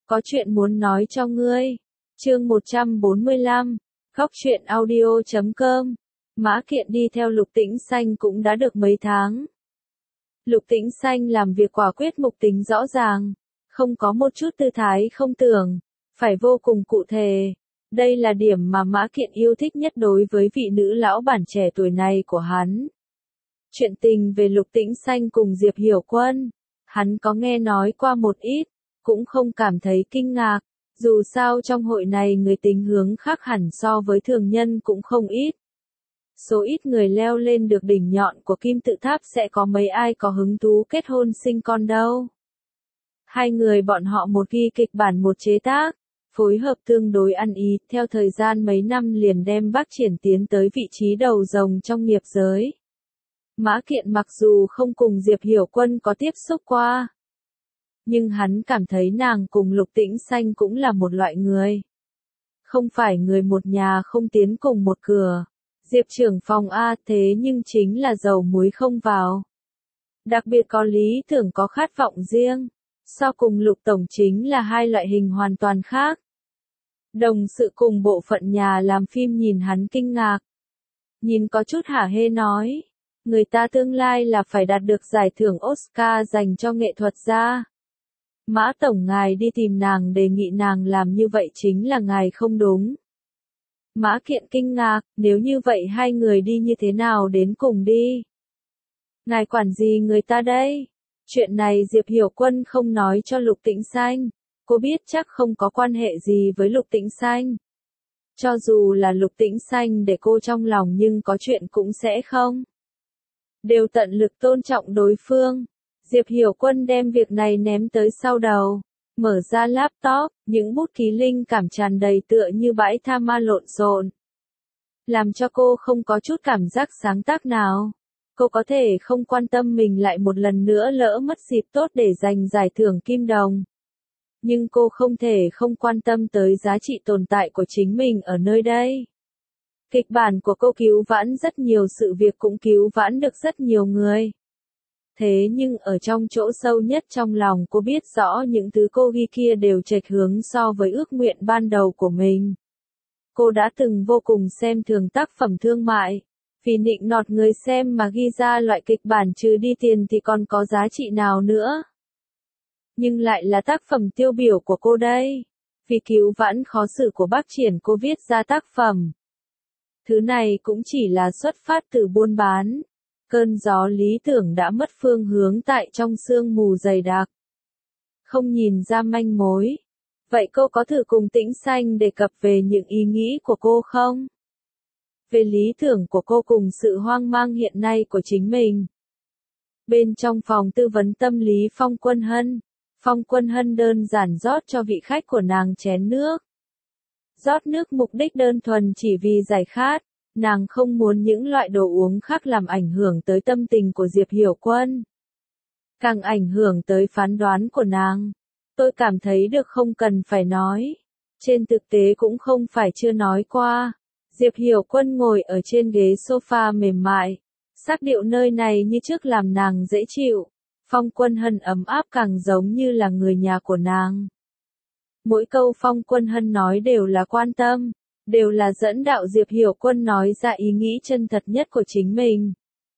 có chuyện muốn nói cho ngươi. Chương 145, Góc truyện audio.com. Mã Kiện đi theo Lục Tĩnh Xanh cũng đã được mấy tháng. Lục Tĩnh Xanh làm việc quả quyết, mục tính rõ ràng, không có một chút tư thái không tưởng, phải vô cùng cụ thể. Đây là điểm mà Mã Kiện yêu thích nhất đối với vị nữ lão bản trẻ tuổi này của hắn. Chuyện tình về Lục Tĩnh Xanh cùng Diệp Hiểu Quân, hắn có nghe nói qua một ít, cũng không cảm thấy kinh ngạc, dù sao trong hội này người tính hướng khác hẳn so với thường nhân cũng không ít. Số ít người leo lên được đỉnh nhọn của kim tự tháp sẽ có mấy ai có hứng thú kết hôn sinh con đâu. Hai người bọn họ một ghi kịch bản một chế tác, phối hợp tương đối ăn ý, theo thời gian mấy năm liền đem Bác Triển tiến tới vị trí đầu rồng trong nghiệp giới. Mã Kiện mặc dù không cùng Diệp Hiểu Quân có tiếp xúc qua, nhưng hắn cảm thấy nàng cùng Lục Tĩnh Xanh cũng là một loại người. Không phải người một nhà không tiến cùng một cửa. Diệp trưởng phòng A thế nhưng chính là dầu muối không vào. Đặc biệt có lý tưởng có khát vọng riêng. So cùng Lục tổng chính là hai loại hình hoàn toàn khác. Đồng sự cùng bộ phận nhà làm phim nhìn hắn kinh ngạc. Nhìn có chút hả hê nói. Người ta tương lai là phải đạt được giải thưởng Oscar dành cho nghệ thuật gia. Mã tổng ngài đi tìm nàng đề nghị nàng làm như vậy chính là ngài không đúng. Mã Kiện kinh ngạc, nếu như vậy hai người đi như thế nào đến cùng đi? Ngài quản gì người ta đây? Chuyện này Diệp Hiểu Quân không nói cho Lục Tĩnh Xanh, cô biết chắc không có quan hệ gì với Lục Tĩnh Xanh. Cho dù là Lục Tĩnh Xanh để cô trong lòng nhưng có chuyện cũng sẽ không. Đều tận lực tôn trọng đối phương. Diệp Hiểu Quân đem việc này ném tới sau đầu. Mở ra laptop, những bút ký linh cảm tràn đầy tựa như bãi tha ma lộn xộn. Làm cho cô không có chút cảm giác sáng tác nào. Cô có thể không quan tâm mình lại một lần nữa lỡ mất dịp tốt để giành giải thưởng Kim Đồng. Nhưng cô không thể không quan tâm tới giá trị tồn tại của chính mình ở nơi đây. Kịch bản của cô cứu vãn rất nhiều sự việc, cũng cứu vãn được rất nhiều người. Thế nhưng ở trong chỗ sâu nhất trong lòng cô biết rõ những thứ cô ghi kia đều chệch hướng so với ước nguyện ban đầu của mình. Cô đã từng vô cùng xem thường tác phẩm thương mại. Vì nịnh nọt người xem mà ghi ra loại kịch bản trừ đi tiền thì còn có giá trị nào nữa. Nhưng lại là tác phẩm tiêu biểu của cô đây. Vì cứu vãn khó xử của Bác Triển cô viết ra tác phẩm. Thứ này cũng chỉ là xuất phát từ buôn bán. Cơn gió lý tưởng đã mất phương hướng tại trong sương mù dày đặc. Không nhìn ra manh mối. Vậy cô có thử cùng Tĩnh Xanh đề cập về những ý nghĩ của cô không? Về lý tưởng của cô cùng sự hoang mang hiện nay của chính mình. Bên trong phòng tư vấn tâm lý Phong Quân Hân, Phong Quân Hân đơn giản rót cho vị khách của nàng chén nước. Rót nước mục đích đơn thuần chỉ vì giải khát. Nàng không muốn những loại đồ uống khác làm ảnh hưởng tới tâm tình của Diệp Hiểu Quân. Càng ảnh hưởng tới phán đoán của nàng. Tôi cảm thấy được không cần phải nói. Trên thực tế cũng không phải chưa nói qua. Diệp Hiểu Quân ngồi ở trên ghế sofa mềm mại. Sắc điệu nơi này như trước làm nàng dễ chịu. Phong Quân Hân ấm áp càng giống như là người nhà của nàng. Mỗi câu Phong Quân Hân nói đều là quan tâm. Đều là dẫn đạo Diệp Hiểu Quân nói ra ý nghĩ chân thật nhất của chính mình.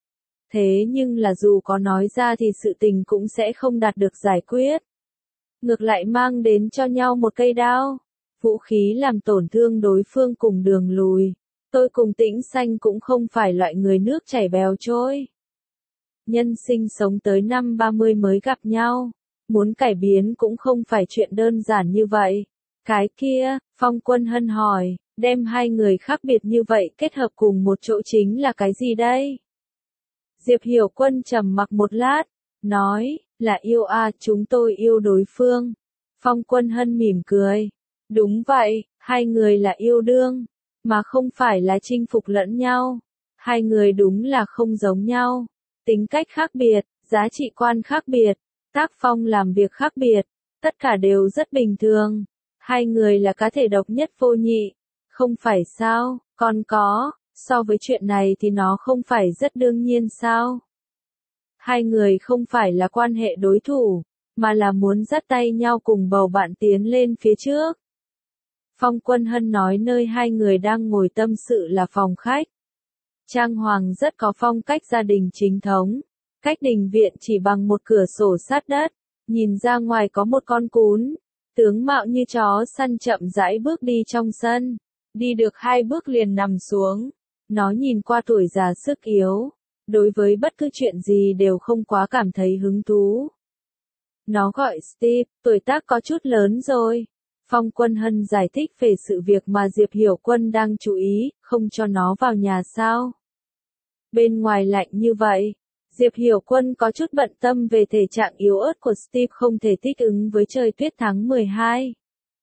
Thế nhưng là dù có nói ra thì sự tình cũng sẽ không đạt được giải quyết. Ngược lại mang đến cho nhau một cây đao. Vũ khí làm tổn thương đối phương cùng đường lùi. Tôi cùng Tĩnh Xanh cũng không phải loại người nước chảy bèo trôi. Nhân sinh sống tới năm 30 mới gặp nhau. Muốn cải biến cũng không phải chuyện đơn giản như vậy. Cái kia, Phong Quân Hân hỏi. Đem hai người khác biệt như vậy kết hợp cùng một chỗ chính là cái gì đây? Diệp Hiểu Quân trầm mặc một lát, nói, là yêu à, chúng tôi yêu đối phương. Phong Quân Hân mỉm cười. Đúng vậy, hai người là yêu đương, mà không phải là chinh phục lẫn nhau. Hai người đúng là không giống nhau. Tính cách khác biệt, giá trị quan khác biệt, tác phong làm việc khác biệt, tất cả đều rất bình thường. Hai người là cá thể độc nhất vô nhị. Không phải sao, còn có, so với chuyện này thì nó không phải rất đương nhiên sao? Hai người không phải là quan hệ đối thủ, mà là muốn dắt tay nhau cùng bầu bạn tiến lên phía trước. Phong Quân Hân nói nơi hai người đang ngồi tâm sự là phòng khách. Trang hoàng rất có phong cách gia đình chính thống. Cách đình viện chỉ bằng một cửa sổ sát đất, nhìn ra ngoài có một con cún, tướng mạo như chó săn chậm rãi bước đi trong sân, đi được 2 bước liền nằm xuống. Nó nhìn qua tuổi già sức yếu, đối với bất cứ chuyện gì đều không quá cảm thấy hứng thú. Nó gọi Steve, tuổi tác có chút lớn rồi. Phong Quân Hân giải thích về sự việc mà Diệp Hiểu Quân đang chú ý, không cho nó vào nhà sao? Bên ngoài lạnh như vậy. Diệp Hiểu Quân có chút bận tâm về thể trạng yếu ớt của Steve không thể thích ứng với trời tuyết tháng 12.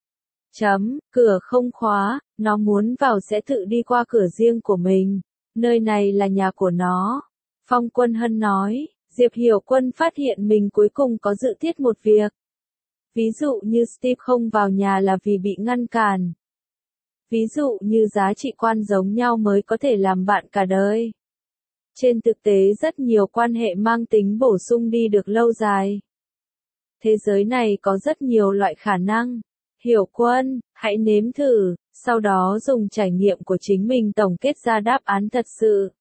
Cửa không khóa, nó muốn vào sẽ tự đi qua cửa riêng của mình. Nơi này là nhà của nó. Phong Quân Hân nói, Diệp Hiểu Quân phát hiện mình cuối cùng có dự thiết một việc. Ví dụ như Steve không vào nhà là vì bị ngăn cản. Ví dụ như giá trị quan giống nhau mới có thể làm bạn cả đời. Trên thực tế rất nhiều quan hệ mang tính bổ sung đi được lâu dài. Thế giới này có rất nhiều loại khả năng. Hiểu Quân, hãy nếm thử, sau đó dùng trải nghiệm của chính mình tổng kết ra đáp án thật sự.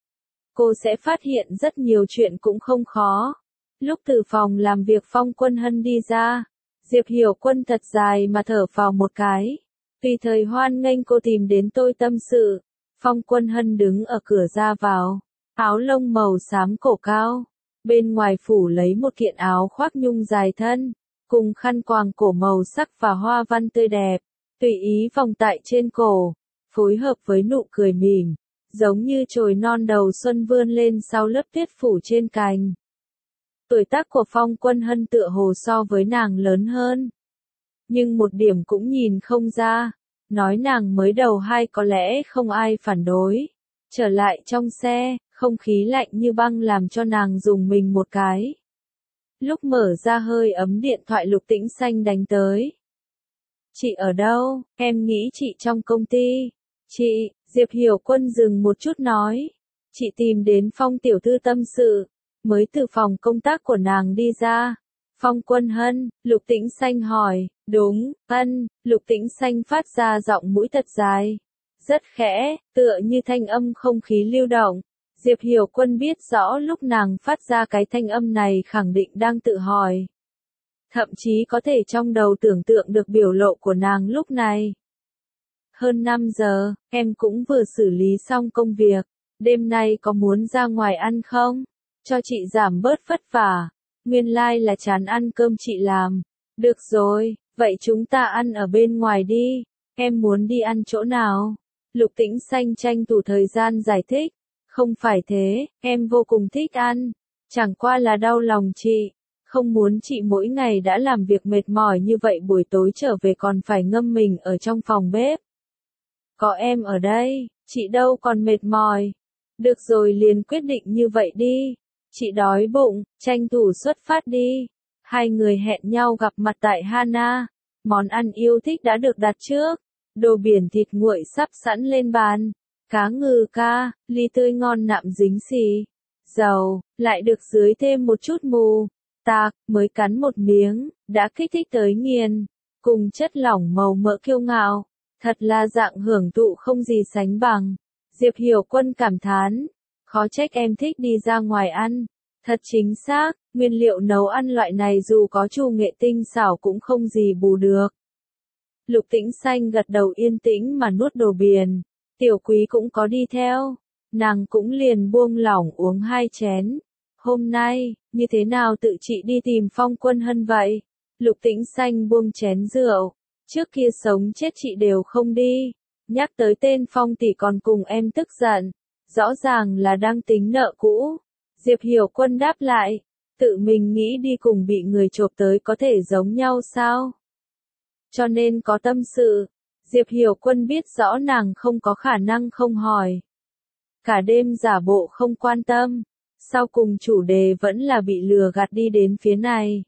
Cô sẽ phát hiện rất nhiều chuyện cũng không khó. Lúc từ phòng làm việc Phong Quân Hân đi ra, Diệp Hiểu Quân thật dài mà thở phào một cái. Tùy thời hoan nghênh cô tìm đến tôi tâm sự. Phong Quân Hân đứng ở cửa ra vào. Áo lông màu xám cổ cao, bên ngoài phủ lấy một kiện áo khoác nhung dài thân, cùng khăn quàng cổ màu sắc và hoa văn tươi đẹp, tùy ý vòng tại trên cổ, phối hợp với nụ cười mỉm, giống như chồi non đầu xuân vươn lên sau lớp tuyết phủ trên cành. Tuổi tác của Phong Quân Hân tựa hồ so với nàng lớn hơn, nhưng một điểm cũng nhìn không ra, nói nàng mới đầu 2 có lẽ không ai phản đối. Trở lại trong xe, không khí lạnh như băng làm cho nàng dùng mình một cái. Lúc mở ra hơi ấm điện thoại Lục Tĩnh Xanh đánh tới. Chị ở đâu? Em nghĩ chị trong công ty. Chị, Diệp Hiểu Quân dừng một chút nói. Chị tìm đến Phong tiểu thư tâm sự, mới từ phòng công tác của nàng đi ra. Phong Quân Hân, Lục Tĩnh Xanh hỏi, đúng, Lục Tĩnh Xanh phát ra giọng mũi thật dài. Rất khẽ, tựa như thanh âm không khí lưu động. Diệp Hiểu Quân biết rõ lúc nàng phát ra cái thanh âm này khẳng định đang tự hỏi. Thậm chí có thể trong đầu tưởng tượng được biểu lộ của nàng lúc này. Hơn 5 giờ, em cũng vừa xử lý xong công việc. Đêm nay có muốn ra ngoài ăn không? Cho chị giảm bớt vất vả. Nguyên lai là chán ăn cơm chị làm. Được rồi, vậy chúng ta ăn ở bên ngoài đi. Em muốn đi ăn chỗ nào? Lục Tĩnh Xanh tranh thủ thời gian giải thích. Không phải thế, em vô cùng thích ăn. Chẳng qua là đau lòng chị. Không muốn chị mỗi ngày đã làm việc mệt mỏi như vậy buổi tối trở về còn phải ngâm mình ở trong phòng bếp. Có em ở đây, chị đâu còn mệt mỏi. Được rồi liền quyết định như vậy đi. Chị đói bụng, tranh thủ xuất phát đi. Hai người hẹn nhau gặp mặt tại Hana. Món ăn yêu thích đã được đặt trước. Đồ biển thịt nguội sắp sẵn lên bàn. Cá ngừ ca, ly tươi ngon nạm dính xì. Dầu, lại được dưới thêm một chút mù. Tạc, mới cắn một miếng, đã kích thích tới nghiền. Cùng chất lỏng màu mỡ kiêu ngạo. Thật là dạng hưởng thụ không gì sánh bằng. Diệp Hiểu Quân cảm thán. Khó trách em thích đi ra ngoài ăn. Thật chính xác, nguyên liệu nấu ăn loại này dù có trù nghệ tinh xảo cũng không gì bù được. Lục Tĩnh Xanh gật đầu yên tĩnh mà nuốt đồ biển. Tiểu Quý cũng có đi theo. Nàng cũng liền buông lỏng uống 2 chén. Hôm nay, như thế nào tự chị đi tìm Phong Quân Hân vậy? Lục Tĩnh Xanh buông chén rượu. Trước kia sống chết chị đều không đi. Nhắc tới tên Phong tỷ còn cùng em tức giận. Rõ ràng là đang tính nợ cũ. Diệp Hiểu Quân đáp lại. Tự mình nghĩ đi cùng bị người chộp tới có thể giống nhau sao? Cho nên có tâm sự. Diệp Hiểu Quân biết rõ nàng không có khả năng không hỏi. Cả đêm giả bộ không quan tâm. Sau cùng chủ đề vẫn là bị lừa gạt đi đến phía này.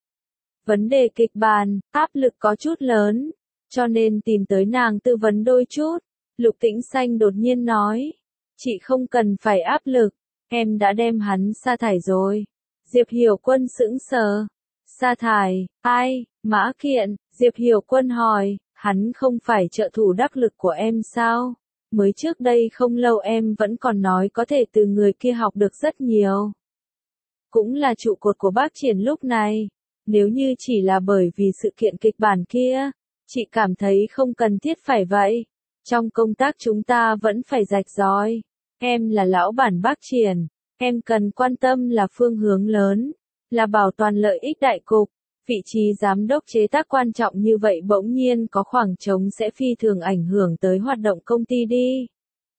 Vấn đề kịch bản, áp lực có chút lớn. Cho nên tìm tới nàng tư vấn đôi chút. Lục Tĩnh Xanh đột nhiên nói. Chị không cần phải áp lực. Em đã đem hắn sa thải rồi. Diệp Hiểu Quân sững sờ. Sa thải, ai, Mã Kiện, Diệp Hiểu Quân hỏi, hắn không phải trợ thủ đắc lực của em sao? Mới trước đây không lâu em vẫn còn nói có thể từ người kia học được rất nhiều. Cũng là trụ cột của bác Triển lúc này. Nếu như chỉ là bởi vì sự kiện kịch bản kia, chị cảm thấy không cần thiết phải vậy. Trong công tác chúng ta vẫn phải rạch ròi. Em là lão bản bác Triển, em cần quan tâm là phương hướng lớn, là bảo toàn lợi ích đại cục. Vị trí giám đốc chế tác quan trọng như vậy bỗng nhiên có khoảng trống sẽ phi thường ảnh hưởng tới hoạt động công ty đi.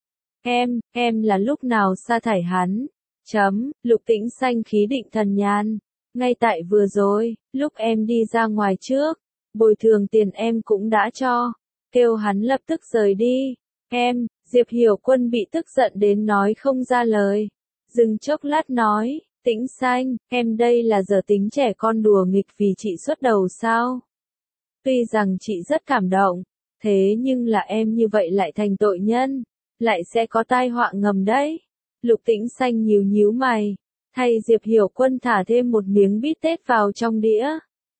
Em là lúc nào sa thải hắn? Lục Tĩnh Xanh khí định thần nhàn. Ngay tại vừa rồi, lúc em đi ra ngoài trước, bồi thường tiền em cũng đã cho. Kêu hắn lập tức rời đi. Diệp Hiểu Quân bị tức giận đến nói không ra lời. Dừng chốc lát nói, Tĩnh Xanh, em đây là giờ tính trẻ con đùa nghịch vì chị xuất đầu sao? Tuy rằng chị rất cảm động, thế nhưng là em như vậy lại thành tội nhân, lại sẽ có tai họa ngầm đấy. Lục Tĩnh Xanh nhíu nhíu mày, thay Diệp Hiểu Quân thả thêm một miếng bít tết vào trong đĩa.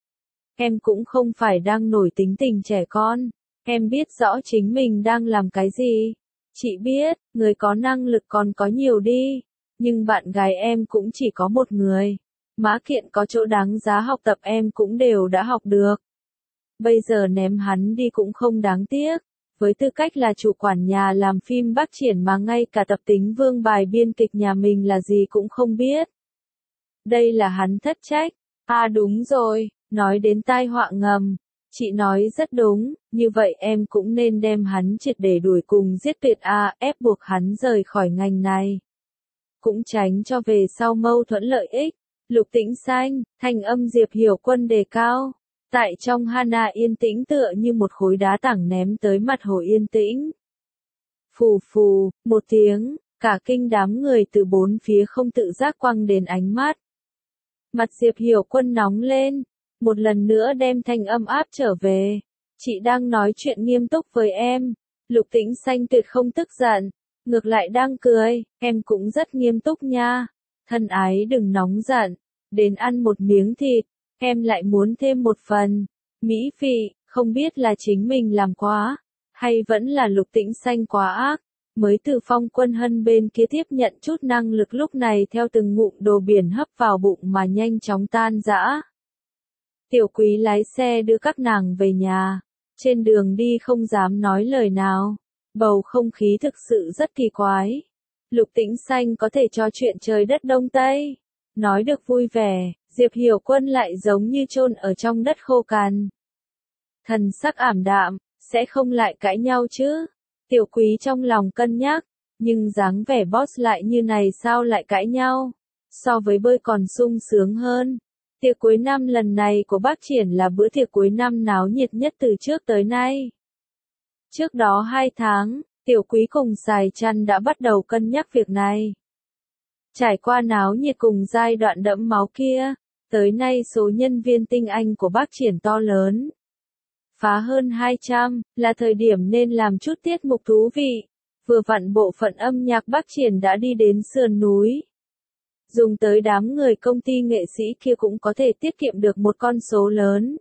Em cũng không phải đang nổi tính tình trẻ con, em biết rõ chính mình đang làm cái gì. Chị biết, người có năng lực còn có nhiều đi, nhưng bạn gái em cũng chỉ có một người. Mã Kiện có chỗ đáng giá học tập em cũng đều đã học được. Bây giờ ném hắn đi cũng không đáng tiếc. Với tư cách là chủ quản nhà làm phim Bác Triển mà ngay cả tập tính vương bài biên kịch nhà mình là gì cũng không biết. Đây là hắn thất trách. À đúng rồi, nói đến tai họa ngầm. Chị nói rất đúng, như vậy em cũng nên đem hắn triệt để đuổi cùng giết tuyệt ép buộc hắn rời khỏi ngành này. Cũng tránh cho về sau mâu thuẫn lợi ích. Lục Tĩnh Xanh, thanh âm Diệp Hiểu Quân đề cao. Tại trong Hana yên tĩnh tựa như một khối đá tảng ném tới mặt hồ yên tĩnh. Phù phù, một tiếng, cả kinh đám người từ bốn phía không tự giác quăng đến ánh mắt. Mặt Diệp Hiểu Quân nóng lên, một lần nữa đem thanh âm áp trở về. Chị đang nói chuyện nghiêm túc với em. Lục Tĩnh Xanh tuyệt không tức giận, ngược lại đang cười, em cũng rất nghiêm túc nha. Thân ái đừng nóng giận, đến ăn một miếng thịt. Em lại muốn thêm một phần. Mỹ vị, không biết là chính mình làm quá, hay vẫn là Lục Tĩnh Xanh quá ác, mới từ Phong Quân Hân bên kia tiếp nhận chút năng lực lúc này theo từng ngụm đồ biển hấp vào bụng mà nhanh chóng tan rã. Tiểu Quý lái xe đưa các nàng về nhà, trên đường đi không dám nói lời nào, bầu không khí thực sự rất kỳ quái. Lục Tĩnh Xanh có thể trò chuyện trời đất Đông Tây, nói được vui vẻ. Diệp Hiểu Quân lại giống như chôn ở trong đất khô cằn. Thần sắc ảm đạm, sẽ không lại cãi nhau chứ? Tiểu Quý trong lòng cân nhắc, nhưng dáng vẻ boss lại như này sao lại cãi nhau? So với bơi còn sung sướng hơn. Tiệc cuối năm lần này của bác Triển là bữa tiệc cuối năm náo nhiệt nhất từ trước tới nay. Trước đó 2 tháng, Tiểu Quý cùng Sài Chăn đã bắt đầu cân nhắc việc này. Trải qua náo nhiệt cùng giai đoạn đẫm máu kia, tới nay số nhân viên tinh anh của bác Triển to lớn. Phá hơn 200, là thời điểm nên làm chút tiết mục thú vị. Vừa vặn bộ phận âm nhạc bác Triển đã đi đến sườn núi. Dùng tới đám người công ty nghệ sĩ kia cũng có thể tiết kiệm được một con số lớn.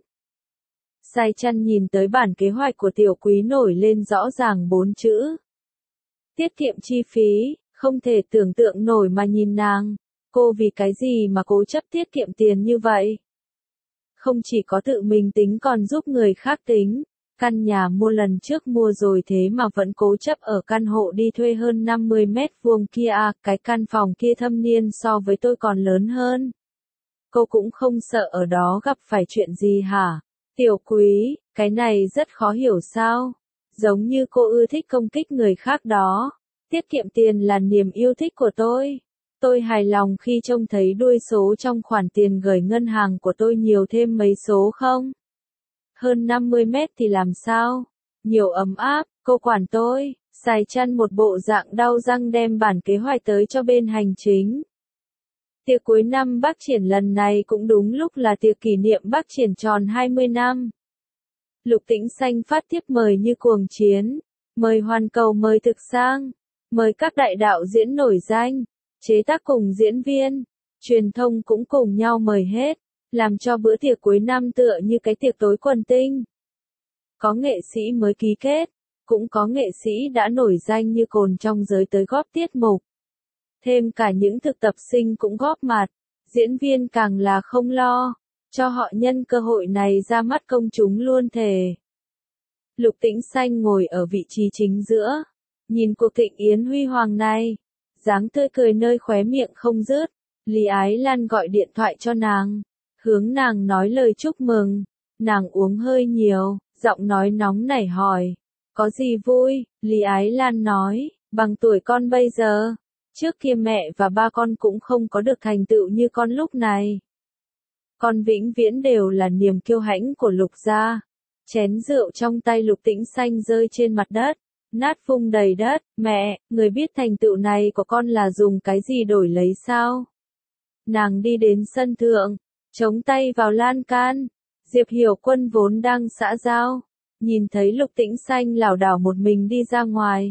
Sài Chăn nhìn tới bản kế hoạch của Tiểu Quý nổi lên rõ ràng 4 chữ. Tiết kiệm chi phí, không thể tưởng tượng nổi mà nhìn nàng. Cô vì cái gì mà cố chấp tiết kiệm tiền như vậy? Không chỉ có tự mình tính còn giúp người khác tính. Căn nhà mua lần trước mua rồi thế mà vẫn cố chấp ở căn hộ đi thuê hơn 50 mét vuông kia cái căn phòng kia thâm niên so với tôi còn lớn hơn. Cô cũng không sợ ở đó gặp phải chuyện gì hả? Tiểu Quý, cái này rất khó hiểu sao? Giống như cô ưa thích công kích người khác đó. Tiết kiệm tiền là niềm yêu thích của tôi. Tôi hài lòng khi trông thấy đuôi số trong khoản tiền gửi ngân hàng của tôi nhiều thêm mấy số không? Hơn 50 mét thì làm sao? Nhiều ấm áp, cô quản tôi. Sài Chăn một bộ dạng đau răng đem bản kế hoạch tới cho bên hành chính. Tiệc cuối năm bác Triển lần này cũng đúng lúc là tiệc kỷ niệm bác Triển tròn 20 năm. Lục Tĩnh Xanh phát tiếp mời như cuồng chiến, mời hoàn cầu, mời thực sang, mời các đại đạo diễn nổi danh, chế tác cùng diễn viên, truyền thông cũng cùng nhau mời hết. làm cho bữa tiệc cuối năm tựa như cái tiệc tối quần tinh. Có nghệ sĩ mới ký kết, cũng có nghệ sĩ đã nổi danh như cồn trong giới tới góp tiết mục. Thêm cả những thực tập sinh cũng góp mặt, diễn viên càng là không lo, cho họ nhân cơ hội này ra mắt công chúng luôn thề. Lục Tĩnh Xanh ngồi ở vị trí chính giữa, nhìn cuộc thịnh yến huy hoàng này, dáng tươi cười nơi khóe miệng không dứt. Lý Ái Lan gọi điện thoại cho nàng, hướng nàng nói lời chúc mừng. Nàng uống hơi nhiều, giọng nói nóng nảy hỏi, có gì vui? Lý Ái Lan nói, bằng tuổi con bây giờ, trước kia mẹ và ba con cũng không có được thành tựu như con lúc này. Con vĩnh viễn đều là niềm kiêu hãnh của Lục gia. Chén rượu trong tay Lục Tĩnh Xanh rơi trên mặt đất, nát vung đầy đất. Mẹ, người biết thành tựu này của con là dùng cái gì đổi lấy sao? Nàng đi đến sân thượng, chống tay vào lan can. Diệp Hiểu Quân vốn đang xã giao, nhìn thấy Lục Tĩnh Xanh lảo đảo một mình đi ra ngoài.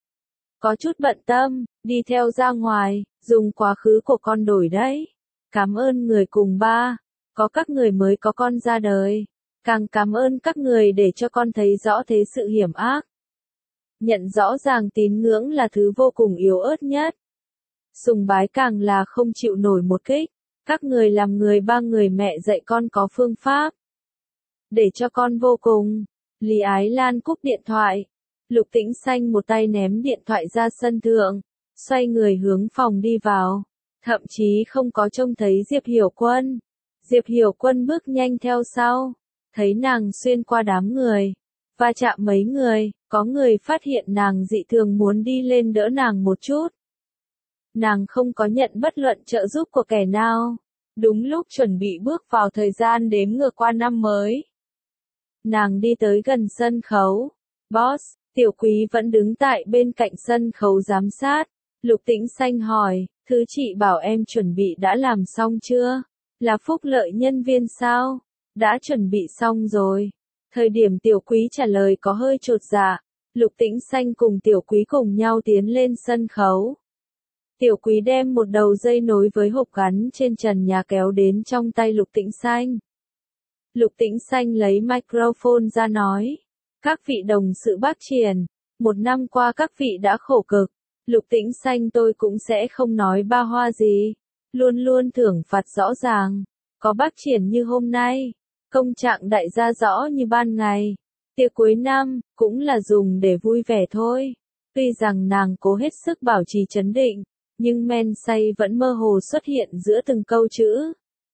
Có chút bận tâm, đi theo ra ngoài, dùng quá khứ của con đổi đấy. Cảm ơn người cùng ba, có các người mới có con ra đời. Càng cảm ơn các người để cho con thấy rõ thế sự hiểm ác. Nhận rõ ràng tín ngưỡng là thứ vô cùng yếu ớt nhất. Sùng bái càng là không chịu nổi một kích. Các người làm người ba người mẹ dạy con có phương pháp. Để cho con vô cùng. Lý Ái Lan cúp điện thoại. Lục Tĩnh Xanh một tay ném điện thoại ra sân thượng, xoay người hướng phòng đi vào. Thậm chí không có trông thấy Diệp Hiểu Quân. Diệp Hiểu Quân bước nhanh theo sau. Thấy nàng xuyên qua đám người, va chạm mấy người, có người phát hiện nàng dị thường muốn đi lên đỡ nàng một chút. Nàng không có nhận bất luận trợ giúp của kẻ nào. Đúng lúc chuẩn bị bước vào thời gian đếm ngược qua năm mới. Nàng đi tới gần sân khấu. Boss, Tiểu Quý vẫn đứng tại bên cạnh sân khấu giám sát. Lục Tĩnh Xanh hỏi, thứ chị bảo em chuẩn bị đã làm xong chưa? Là phúc lợi nhân viên sao? Đã chuẩn bị xong rồi. Thời điểm Tiểu Quý trả lời có hơi chột dạ. Lục Tĩnh Xanh cùng Tiểu Quý cùng nhau tiến lên sân khấu. Tiểu Quý đem một đầu dây nối với hộp gắn trên trần nhà kéo đến trong tay Lục Tĩnh Xanh. Lục Tĩnh Xanh lấy microphone ra nói. Các vị đồng sự Bác Triển, một năm qua các vị đã khổ cực. Lục Tĩnh Xanh tôi cũng sẽ không nói ba hoa gì. Luôn luôn thưởng phạt rõ ràng. Có Bác Triển như hôm nay. Công trạng đại gia rõ như ban ngày. Tiệc cuối năm, cũng là dùng để vui vẻ thôi. Tuy rằng nàng cố hết sức bảo trì trấn định, nhưng men say vẫn mơ hồ xuất hiện giữa từng câu chữ.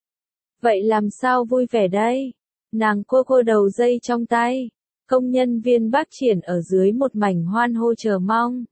Vậy làm sao vui vẻ đây? Nàng cô đầu dây trong tay. Công nhân viên Bác Triển ở dưới một mảnh hoan hô chờ mong.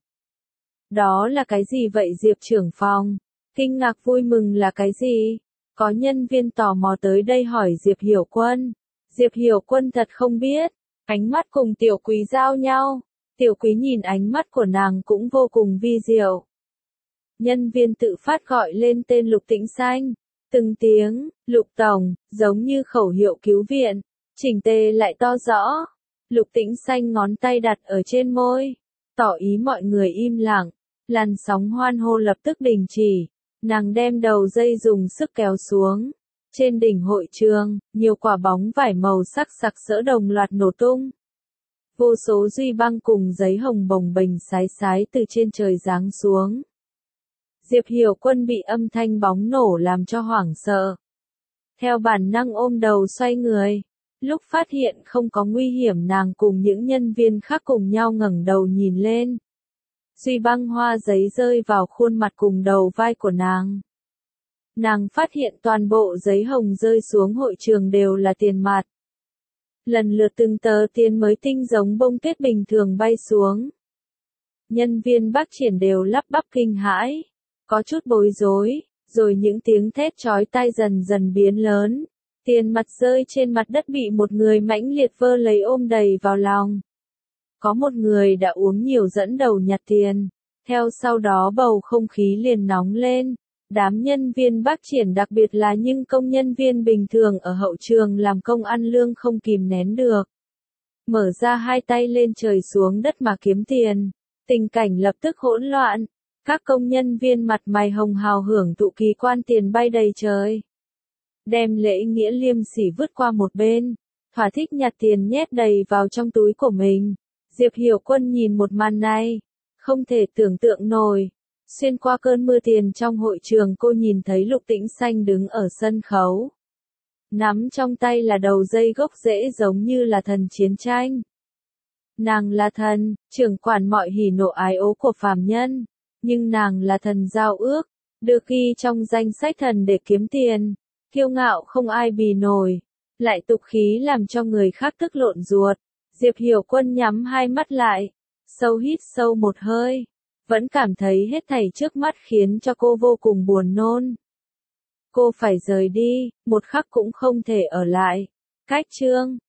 Đó là cái gì vậy Diệp trưởng phòng? Kinh ngạc vui mừng là cái gì? Có nhân viên tò mò tới đây hỏi Diệp Hiểu Quân. Diệp Hiểu Quân thật không biết. Ánh mắt cùng Tiểu Quý giao nhau. Tiểu Quý nhìn ánh mắt của nàng cũng vô cùng vi diệu. Nhân viên tự phát gọi lên tên Lục Tĩnh Xanh. Từng tiếng, Lục Tổng, giống như khẩu hiệu cứu viện. Chỉnh tề lại to rõ. Lục Tĩnh Xanh ngón tay đặt ở trên môi. Tỏ ý mọi người im lặng. Làn sóng hoan hô lập tức đình chỉ. Nàng đem đầu dây dùng sức kéo xuống. Trên đỉnh hội trường, nhiều quả bóng vải màu sắc sặc sỡ đồng loạt nổ tung. Vô số duy băng cùng giấy hồng bồng bềnh sái sái từ trên trời giáng xuống. Diệp Hiểu Quân bị âm thanh bóng nổ làm cho hoảng sợ. Theo bản năng ôm đầu xoay người. Lúc phát hiện không có nguy hiểm nàng cùng những nhân viên khác cùng nhau ngẩng đầu nhìn lên. Duy băng hoa giấy rơi vào khuôn mặt cùng đầu vai của nàng. Nàng phát hiện toàn bộ giấy hồng rơi xuống hội trường đều là tiền mặt. Lần lượt từng tờ tiền mới tinh giống bông tuyết bình thường bay xuống. Nhân viên Bác Triển đều lắp bắp kinh hãi, có chút bối rối, rồi những tiếng thét chói tai dần dần biến lớn. Tiền mặt rơi trên mặt đất bị một người mãnh liệt vơ lấy ôm đầy vào lòng. Có một người đã uống nhiều dẫn đầu nhặt tiền. Theo sau đó bầu không khí liền nóng lên. Đám nhân viên Bác Triển đặc biệt là những công nhân viên bình thường ở hậu trường làm công ăn lương không kìm nén được. Mở ra hai tay lên trời xuống đất mà kiếm tiền. Tình cảnh lập tức hỗn loạn. Các công nhân viên mặt mày hồng hào hưởng thụ kỳ quan tiền bay đầy trời. đem lễ nghĩa liêm sỉ vứt qua một bên, thỏa thích nhặt tiền nhét đầy vào trong túi của mình. Diệp Hiểu Quân nhìn một màn này, không thể tưởng tượng nổi. Xuyên qua cơn mưa tiền trong hội trường, cô nhìn thấy Lục Tĩnh Xanh đứng ở sân khấu. Nắm trong tay là đầu dây gốc rễ giống như là thần chiến tranh. Nàng là thần, trưởng quản mọi hỉ nộ ái ố của phàm nhân, nhưng nàng là thần giao ước, được ghi trong danh sách thần để kiếm tiền, kiêu ngạo không ai bì nổi, lại tục khí làm cho người khác tức lộn ruột. Diệp Hiểu Quân nhắm hai mắt lại, sâu hít sâu một hơi, vẫn cảm thấy hết thảy trước mắt khiến cho cô vô cùng buồn nôn. Cô phải rời đi, một khắc cũng không thể ở lại. Cách chương